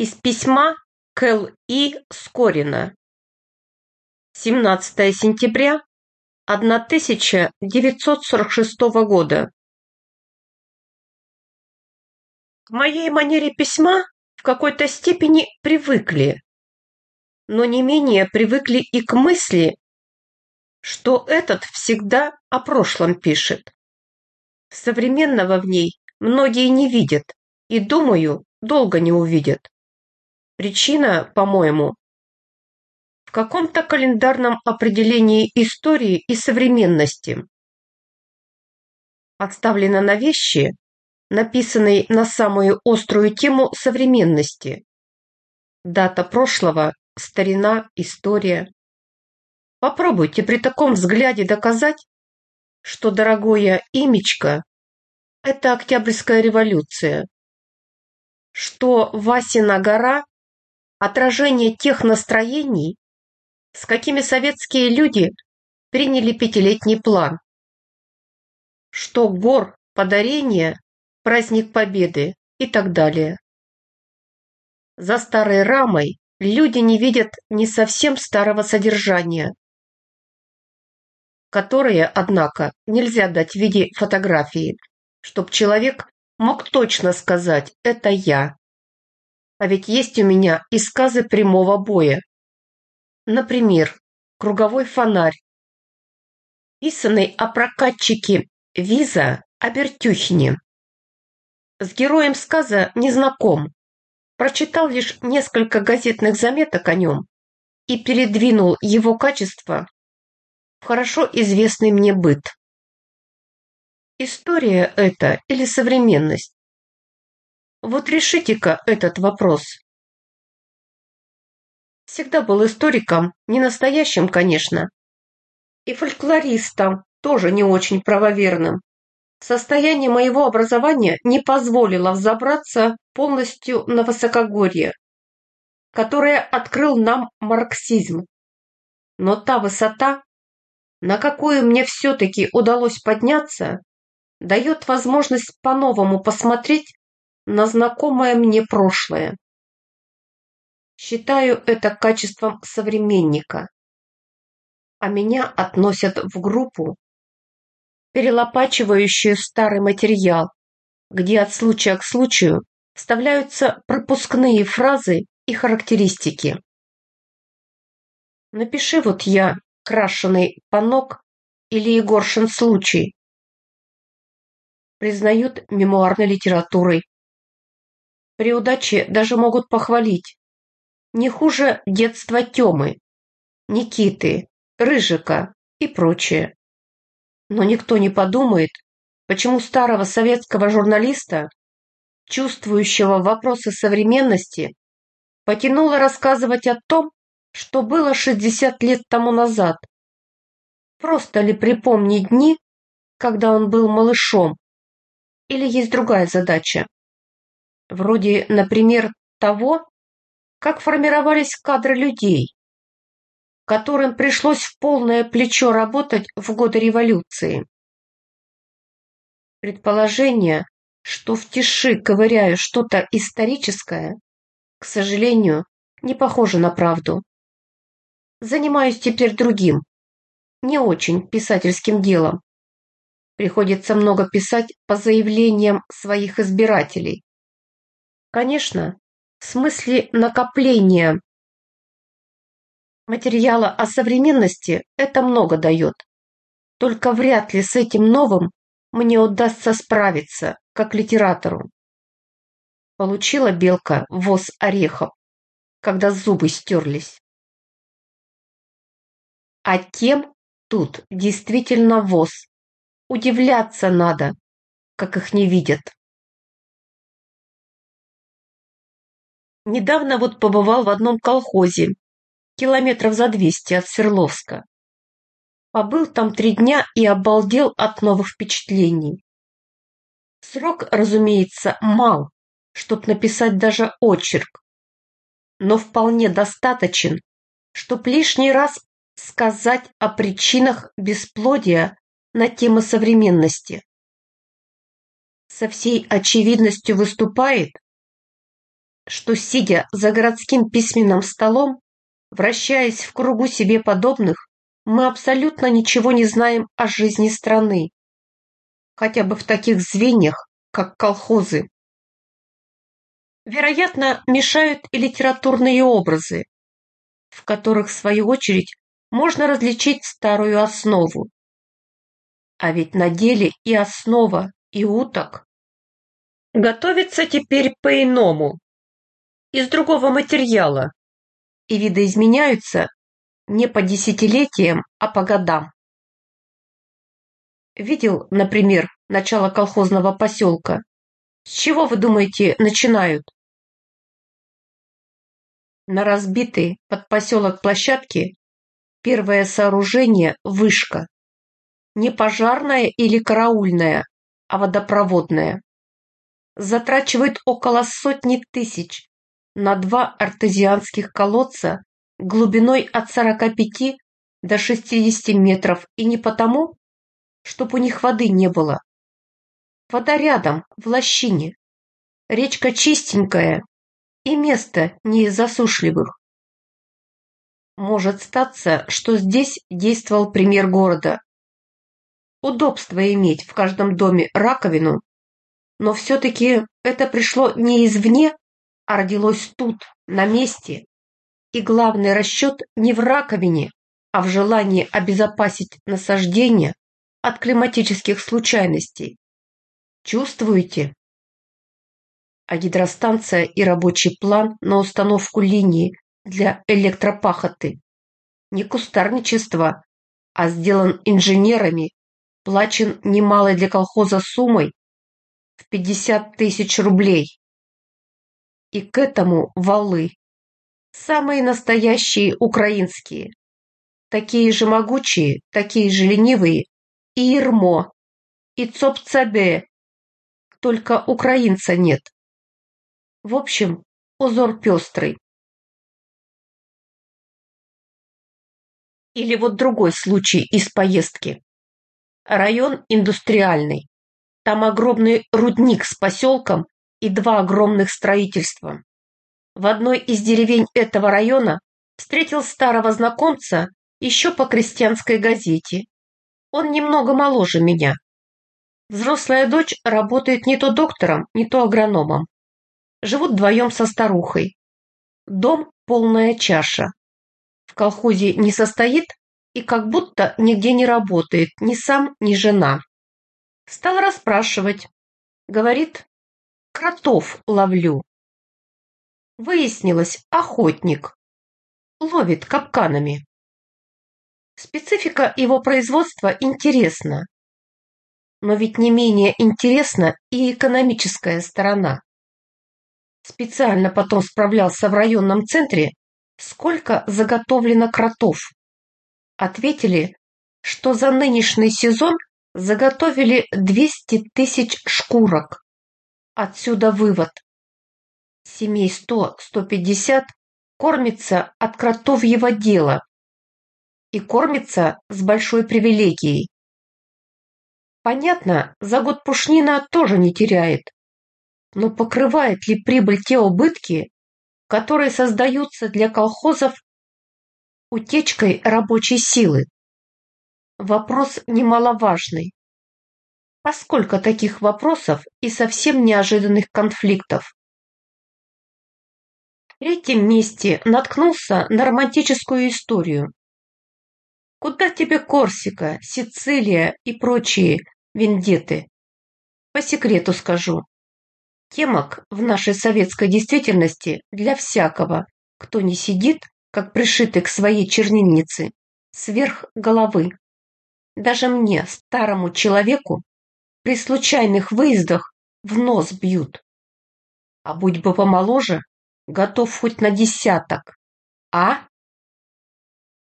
Из письма к Л.И. Скорина. 17 сентября 1946 года. К моей манере письма в какой-то степени привыкли, но не менее привыкли и к мысли, что этот всегда о прошлом пишет. Современного в ней многие не видят и, думаю, долго не увидят. Причина, по-моему, в каком-то календарном определении истории и современности. Отставлено на вещи, написанные на самую острую тему современности. Дата прошлого, старина, история. Попробуйте при таком взгляде доказать, что дорогое имечко – это Октябрьская революция, что Васина гора – отражение тех настроений, с какими советские люди приняли пятилетний план, что гор подарение, праздник Победы и так далее. За старой рамой люди не видят не совсем старого содержания, которое, однако, нельзя дать в виде фотографии, чтоб человек мог точно сказать «это я». А ведь есть у меня и сказы прямого боя. Например, «Круговой фонарь», писанный о прокатчике Виза Обертюхине. С героем сказа не знаком, прочитал лишь несколько газетных заметок о нем и передвинул его качество в хорошо известный мне быт. История это или современность? Вот решите-ка этот вопрос. Всегда был историком, не настоящим, конечно, и фольклористом, тоже не очень правоверным. Состояние моего образования не позволило взобраться полностью на высокогорье, которое открыл нам марксизм. Но та высота, на какую мне все-таки удалось подняться, дает возможность по-новому посмотреть на знакомое мне прошлое. Считаю это качеством современника, а меня относят в группу, перелопачивающую старый материал, где от случая к случаю вставляются пропускные фразы и характеристики. Напиши вот я крашеный панок или Егоршин случай. Признают мемуарной литературой. При удаче даже могут похвалить. Не хуже детства Тёмы, Никиты, Рыжика и прочее. Но никто не подумает, почему старого советского журналиста, чувствующего вопросы современности, потянуло рассказывать о том, что было 60 лет тому назад. Просто ли припомнить дни, когда он был малышом, или есть другая задача? Вроде, например, того, как формировались кадры людей, которым пришлось в полное плечо работать в годы революции. Предположение, что в тиши ковыряю что-то историческое, к сожалению, не похоже на правду. Занимаюсь теперь другим, не очень писательским делом. Приходится много писать по заявлениям своих избирателей. Конечно, в смысле накопления материала о современности это много дает. Только вряд ли с этим новым мне удастся справиться, как литератору. Получила белка воз орехов, когда зубы стерлись. А тем тут действительно воз. Удивляться надо, как их не видят. Недавно вот побывал в одном колхозе, километров за 200 от Свердловска. Побыл там 3 дня и обалдел от новых впечатлений. Срок, разумеется, мал, чтоб написать даже очерк, но вполне достаточен, чтоб лишний раз сказать о причинах бесплодия на темы современности. Со всей очевидностью выступает, что, сидя за городским письменным столом, вращаясь в кругу себе подобных, мы абсолютно ничего не знаем о жизни страны, хотя бы в таких звеньях, как колхозы. Вероятно, мешают и литературные образы, в которых, в свою очередь, можно различить старую основу. А ведь на деле и основа, и уток готовится теперь по-иному, из другого материала, и видоизменяются не по десятилетиям, а по годам. Видел, например, начало колхозного поселка? С чего, вы думаете, начинают? На разбитой под поселок площадке первое сооружение – вышка. Не пожарная или караульная, а водопроводная. Затрачивает около 100 000 на 2 артезианских колодца глубиной от 45 до 60 метров, и не потому, чтоб у них воды не было. Вода рядом, в лощине. Речка чистенькая, и место не из засушливых. Может статься, что здесь действовал пример города. Удобство иметь в каждом доме раковину, но все-таки это пришло не извне, а родилось тут, на месте. И главный расчет не в раковине, а в желании обезопасить насаждение от климатических случайностей. Чувствуете? А гидростанция и рабочий план на установку линии для электропахоты не кустарничество, а сделан инженерами, плачен немалой для колхоза суммой в 50 000 рублей. И к этому валы, самые настоящие украинские, такие же могучие, такие же ленивые, и Ермо, и Цоп-Цабе, только украинца нет. В общем, узор пестрый. Или вот другой случай из поездки. Район индустриальный. Там огромный рудник с поселком и 2 огромных строительства. В одной из деревень этого района встретил старого знакомца еще по крестьянской газете. Он немного моложе меня. Взрослая дочь работает не то доктором, не то агрономом. Живут вдвоем со старухой. Дом полная чаша. В колхозе не состоит и как будто нигде не работает ни сам, ни жена. Стал расспрашивать. Говорит, кротов ловлю. Выяснилось, охотник. Ловит капканами. Специфика его производства интересна. Но ведь не менее интересна и экономическая сторона. Специально потом справлялся в районном центре, сколько заготовлено кротов. Ответили, что за нынешний сезон заготовили 200 000 шкурок. Отсюда вывод. Семей 100-150 кормится от кротовьего дела и кормится с большой привилегией. Понятно, за год пушнина тоже не теряет, но покрывает ли прибыль те убытки, которые создаются для колхозов утечкой рабочей силы? Вопрос немаловажный. А сколько таких вопросов и совсем неожиданных конфликтов? В третьем месте наткнулся на романтическую историю. Куда тебе Корсика, Сицилия и прочие вендетты? По секрету скажу. Темок в нашей советской действительности для всякого, кто не сидит, как пришитый к своей чернильнице, сверх головы. Даже мне, старому человеку, при случайных выездах в нос бьют. А будь бы помоложе, готов хоть на 10. А?